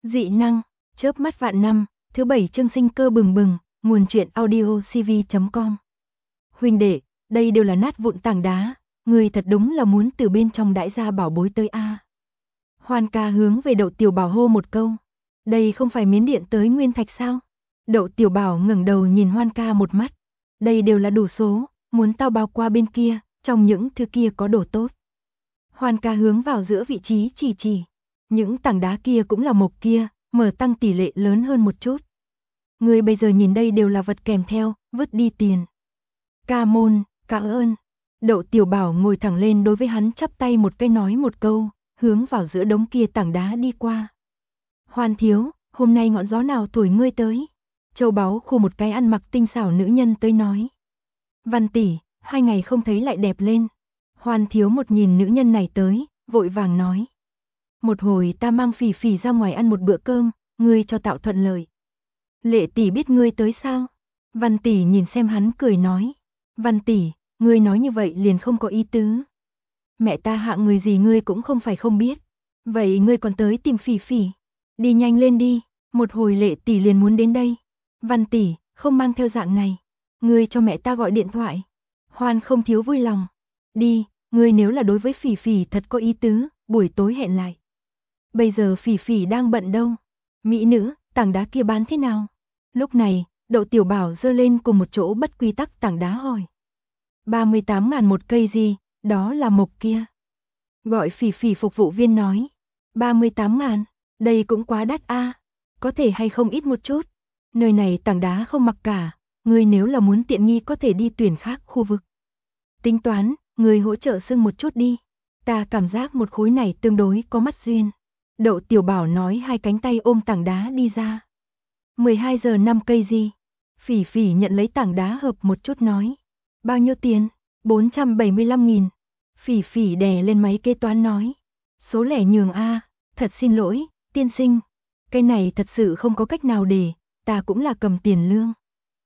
Dị năng, chớp mắt vạn năm, thứ 7 chương sinh cơ bừng bừng, nguồn truyện audio cv.com. Huynh đệ, đây đều là nát vụn tảng đá, người thật đúng là muốn từ bên trong đãi ra bảo bối tới a. Hoan ca hướng về Đậu Tiểu Bảo hô một câu. Đây không phải miến điện tới nguyên thạch sao? Đậu Tiểu Bảo ngẩng đầu nhìn Hoan ca một mắt. Đây đều là đủ số, muốn tao bao qua bên kia, trong những thứ kia có đồ tốt. Hoan ca hướng vào giữa vị trí chỉ. Những tảng đá kia cũng là mộc kia, mở tăng tỷ lệ lớn hơn một chút. Người bây giờ nhìn đây đều là vật kèm theo, vứt đi tiền. Ca môn, cảm ơn. Đậu Tiểu Bảo ngồi thẳng lên đối với hắn chắp tay một cái nói một câu, hướng vào giữa đống kia tảng đá đi qua. Hoan thiếu, hôm nay ngọn gió nào thổi ngươi tới? Châu báu khu một cái ăn mặc tinh xảo nữ nhân tới nói. Văn tỷ, 2 ngày không thấy lại đẹp lên. Hoan thiếu một nhìn nữ nhân này tới, vội vàng nói. Một hồi ta mang Phỉ Phỉ ra ngoài ăn một bữa cơm, ngươi cho tạo thuận lợi. Lệ tỷ biết ngươi tới sao? Văn tỷ nhìn xem hắn cười nói. Văn tỷ, ngươi nói như vậy liền không có ý tứ. Mẹ ta hạng người gì ngươi cũng không phải không biết. Vậy ngươi còn tới tìm Phỉ Phỉ. Đi nhanh lên đi, một hồi Lệ tỷ liền muốn đến đây. Văn tỷ, không mang theo dạng này. Ngươi cho mẹ ta gọi điện thoại. Hoan không thiếu vui lòng. Đi, ngươi nếu là đối với Phỉ Phỉ thật có ý tứ, buổi tối hẹn lại. Bây giờ Phỉ Phỉ đang bận đâu? Mỹ nữ, tảng đá kia bán thế nào? Lúc này, Đậu Tiểu Bảo giơ lên cùng một chỗ bất quy tắc tảng đá hỏi. 38.000 một cây gì, đó là mộc kia. Gọi Phỉ Phỉ phục vụ viên nói. 38.000, đây cũng quá đắt a. Có thể hay không ít một chút. Nơi này tảng đá không mặc cả, ngươi nếu là muốn tiện nghi có thể đi tuyển khác khu vực. Tính toán, ngươi hỗ trợ xưng một chút đi. Ta cảm giác một khối này tương đối có mắt duyên. Đậu Tiểu Bảo nói hai cánh tay ôm tảng đá đi ra. 12 giờ 5 cây gì? Phỉ Phỉ nhận lấy tảng đá hợp một chút nói. Bao nhiêu tiền? 475.000. Phỉ Phỉ đè lên máy kế toán nói. Số lẻ nhường a, thật xin lỗi, tiên sinh. Cái này thật sự không có cách nào để, ta cũng là cầm tiền lương.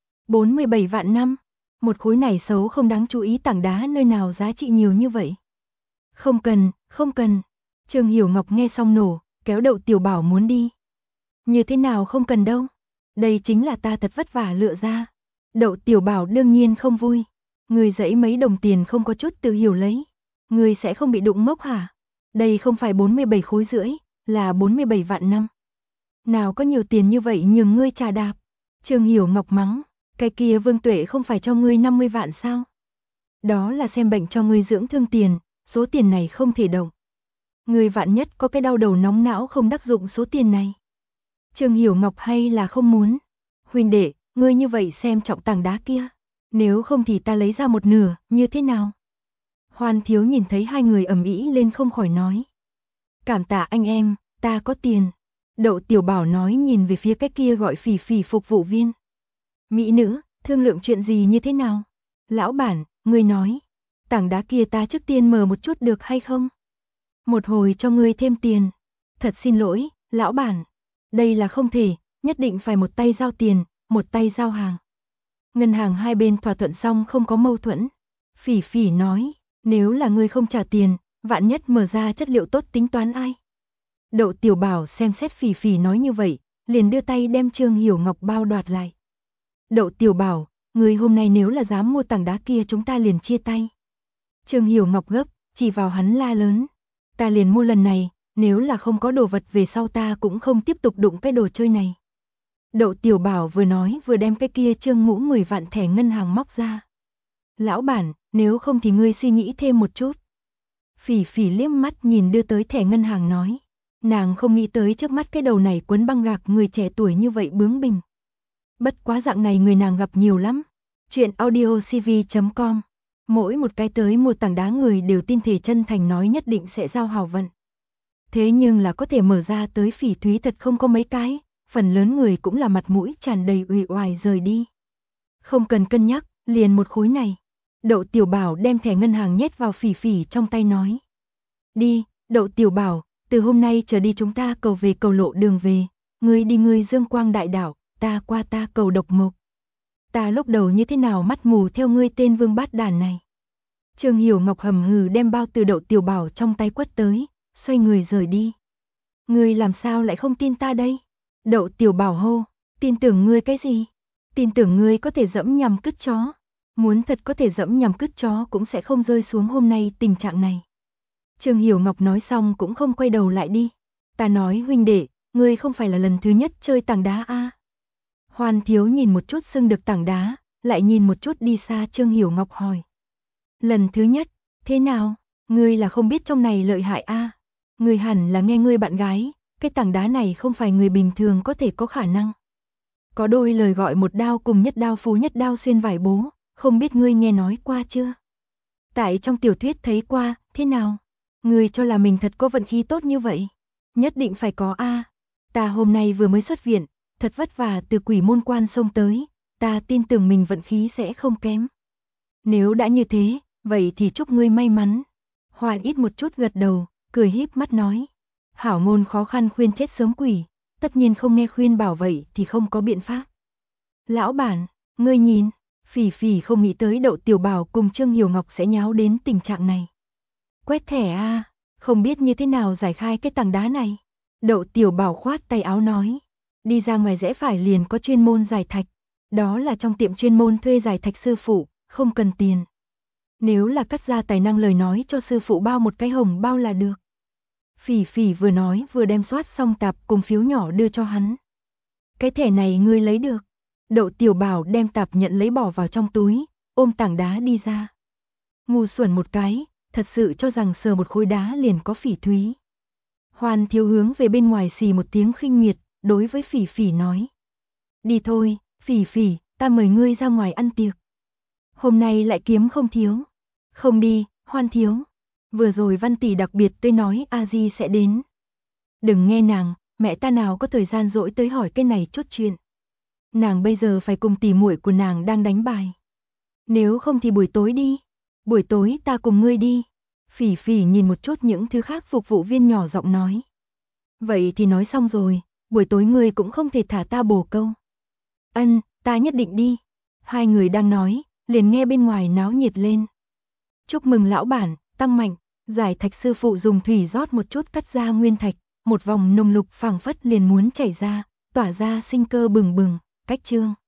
47 vạn năm. Một khối này xấu không đáng chú ý tảng đá nơi nào giá trị nhiều như vậy. Không cần, không cần. Trương Hiểu Ngọc nghe xong nổ, kéo Đậu Tiểu Bảo muốn đi. Như thế nào không cần đâu. Đây chính là ta thật vất vả lựa ra. Đậu Tiểu Bảo đương nhiên không vui. Người dãy mấy đồng tiền không có chút tự hiểu lấy. Người sẽ không bị đụng mốc hả? Đây không phải 47 khối rưỡi, là 47 vạn năm. Nào có nhiều tiền như vậy nhường ngươi trà đạp. Trương Hiểu Ngọc mắng, cái kia Vương Tuệ không phải cho ngươi 50 vạn sao? Đó là xem bệnh cho ngươi dưỡng thương tiền, số tiền này không thể động. Ngươi vạn nhất có cái đau đầu nóng não không đắc dụng số tiền này. Trương Hiểu Ngọc hay là không muốn? Huynh đệ, ngươi như vậy xem trọng tảng đá kia. Nếu không thì ta lấy ra một nửa, như thế nào? Hoan thiếu nhìn thấy hai người ầm ĩ lên không khỏi nói. Cảm tạ anh em, ta có tiền. Đậu Tiểu Bảo nói nhìn về phía cái kia gọi Phỉ Phỉ phục vụ viên. Mỹ nữ, thương lượng chuyện gì như thế nào? Lão bản, ngươi nói. Tảng đá kia ta trước tiên mở một chút được hay không? Một hồi cho ngươi thêm tiền. Thật xin lỗi, lão bản. Đây là không thể, nhất định phải một tay giao tiền, một tay giao hàng. Ngân hàng hai bên thỏa thuận xong không có mâu thuẫn. Phỉ Phỉ nói, nếu là ngươi không trả tiền, vạn nhất mở ra chất liệu tốt tính toán ai? Đậu Tiểu Bảo xem xét Phỉ Phỉ nói như vậy, liền đưa tay đem Trương Hiểu Ngọc bao đoạt lại. Đậu Tiểu Bảo, ngươi hôm nay nếu là dám mua tảng đá kia chúng ta liền chia tay. Trương Hiểu Ngọc gấp, chỉ vào hắn la lớn. Ta liền mua lần này, nếu là không có đồ vật về sau ta cũng không tiếp tục đụng cái đồ chơi này. Đậu Tiểu Bảo vừa nói vừa đem cái kia Trương Ngũ 10 vạn thẻ ngân hàng móc ra. Lão bản, nếu không thì ngươi suy nghĩ thêm một chút. Phỉ Phỉ liếc mắt nhìn đưa tới thẻ ngân hàng nói. Nàng không nghĩ tới trước mắt cái đầu này quấn băng gạc người trẻ tuổi như vậy bướng bỉnh. Bất quá dạng này người nàng gặp nhiều lắm. Chuyện audio cv.com. Mỗi một cái tới mua tảng đá người đều tin thể chân thành nói nhất định sẽ giao hảo vận. Thế nhưng là có thể mở ra tới Phỉ Thúy thật không có mấy cái, phần lớn người cũng là mặt mũi tràn đầy uể oải rời đi. Không cần cân nhắc, liền một khối này. Đậu Tiểu Bảo đem thẻ ngân hàng nhét vào Phỉ Phỉ trong tay nói. Đi, Đậu Tiểu Bảo, từ hôm nay trở đi chúng ta cầu về cầu lộ đường về. Ngươi đi ngươi Dương Quang Đại Đảo, ta qua ta cầu Độc Mộc. Ta lúc đầu như thế nào mắt mù theo ngươi tên vương bát đàn này. Trương Hiểu Ngọc hầm hừ đem bao từ Đậu Tiểu Bảo trong tay quất tới, xoay người rời đi. Ngươi làm sao lại không tin ta đây? Đậu Tiểu Bảo hô, tin tưởng ngươi cái gì? Tin tưởng ngươi có thể dẫm nhằm cứt chó. Muốn thật có thể dẫm nhằm cứt chó cũng sẽ không rơi xuống hôm nay tình trạng này. Trương Hiểu Ngọc nói xong cũng không quay đầu lại đi. Ta nói huynh đệ, ngươi không phải là lần thứ nhất chơi tảng đá a? Hoan Thiếu nhìn một chút sưng được tảng đá, lại nhìn một chút đi xa Trương Hiểu Ngọc hỏi. Lần thứ nhất, thế nào? Ngươi là không biết trong này lợi hại a? Ngươi hẳn là nghe ngươi bạn gái, cái tảng đá này không phải người bình thường có thể có khả năng. Có đôi lời gọi một đao cùng nhất đao phú nhất đao xuyên vải bố, không biết ngươi nghe nói qua chưa? Tại trong tiểu thuyết thấy qua, thế nào? Ngươi cho là mình thật có vận khí tốt như vậy? Nhất định phải có a. Ta hôm nay vừa mới xuất viện, thật vất vả từ Quỷ Môn Quan xông tới, ta tin tưởng mình vận khí sẽ không kém. Nếu đã như thế, vậy thì chúc ngươi may mắn. Hoan ít một chút gật đầu, cười híp mắt nói. Hảo ngôn khó khăn khuyên chết sớm quỷ, tất nhiên không nghe khuyên bảo vậy thì không có biện pháp. Lão bản, ngươi nhìn, Phỉ Phỉ không nghĩ tới Đậu Tiểu Bảo cùng Trương Hiểu Ngọc sẽ nháo đến tình trạng này. Quét thẻ a, không biết như thế nào giải khai cái tảng đá này. Đậu Tiểu Bảo khoát tay áo nói, đi ra ngoài rẽ phải liền có chuyên môn giải thạch, đó là trong tiệm chuyên môn thuê giải thạch sư phụ, không cần tiền. Nếu là cắt ra tài năng lời nói cho sư phụ bao một cái hồng bao là được. Phỉ Phỉ vừa nói vừa đem soát xong tạp cùng phiếu nhỏ đưa cho hắn. Cái thẻ này ngươi lấy được. Đậu Tiểu Bảo đem tạp nhận lấy bỏ vào trong túi, ôm tảng đá đi ra. Ngu xuẩn một cái, thật sự cho rằng sờ một khối đá liền có phỉ thúy. Hoan Thiếu hướng về bên ngoài xì một tiếng khinh miệt, đối với Phỉ Phỉ nói. Đi thôi, Phỉ Phỉ, ta mời ngươi ra ngoài ăn tiệc. Hôm nay lại kiếm không thiếu. Không đi, Hoan Thiếu. Vừa rồi Văn tỷ đặc biệt tới nói A Di sẽ đến. Đừng nghe nàng, mẹ ta nào có thời gian rỗi tới hỏi cái này chút chuyện. Nàng bây giờ phải cùng tỷ muội của nàng đang đánh bài. Nếu không thì buổi tối đi. Buổi tối ta cùng ngươi đi. Phỉ Phỉ nhìn một chút những thứ khác phục vụ viên nhỏ giọng nói. Vậy thì nói xong rồi, buổi tối ngươi cũng không thể thả ta bồ câu. Ân, ta nhất định đi. Hai người đang nói, liền nghe bên ngoài náo nhiệt lên. Chúc mừng lão bản, tăng mạnh, giải thạch sư phụ dùng thủy rót một chút cắt ra nguyên thạch, một vòng nồng lục phảng phất liền muốn chảy ra, tỏa ra sinh cơ bừng bừng, cách chương.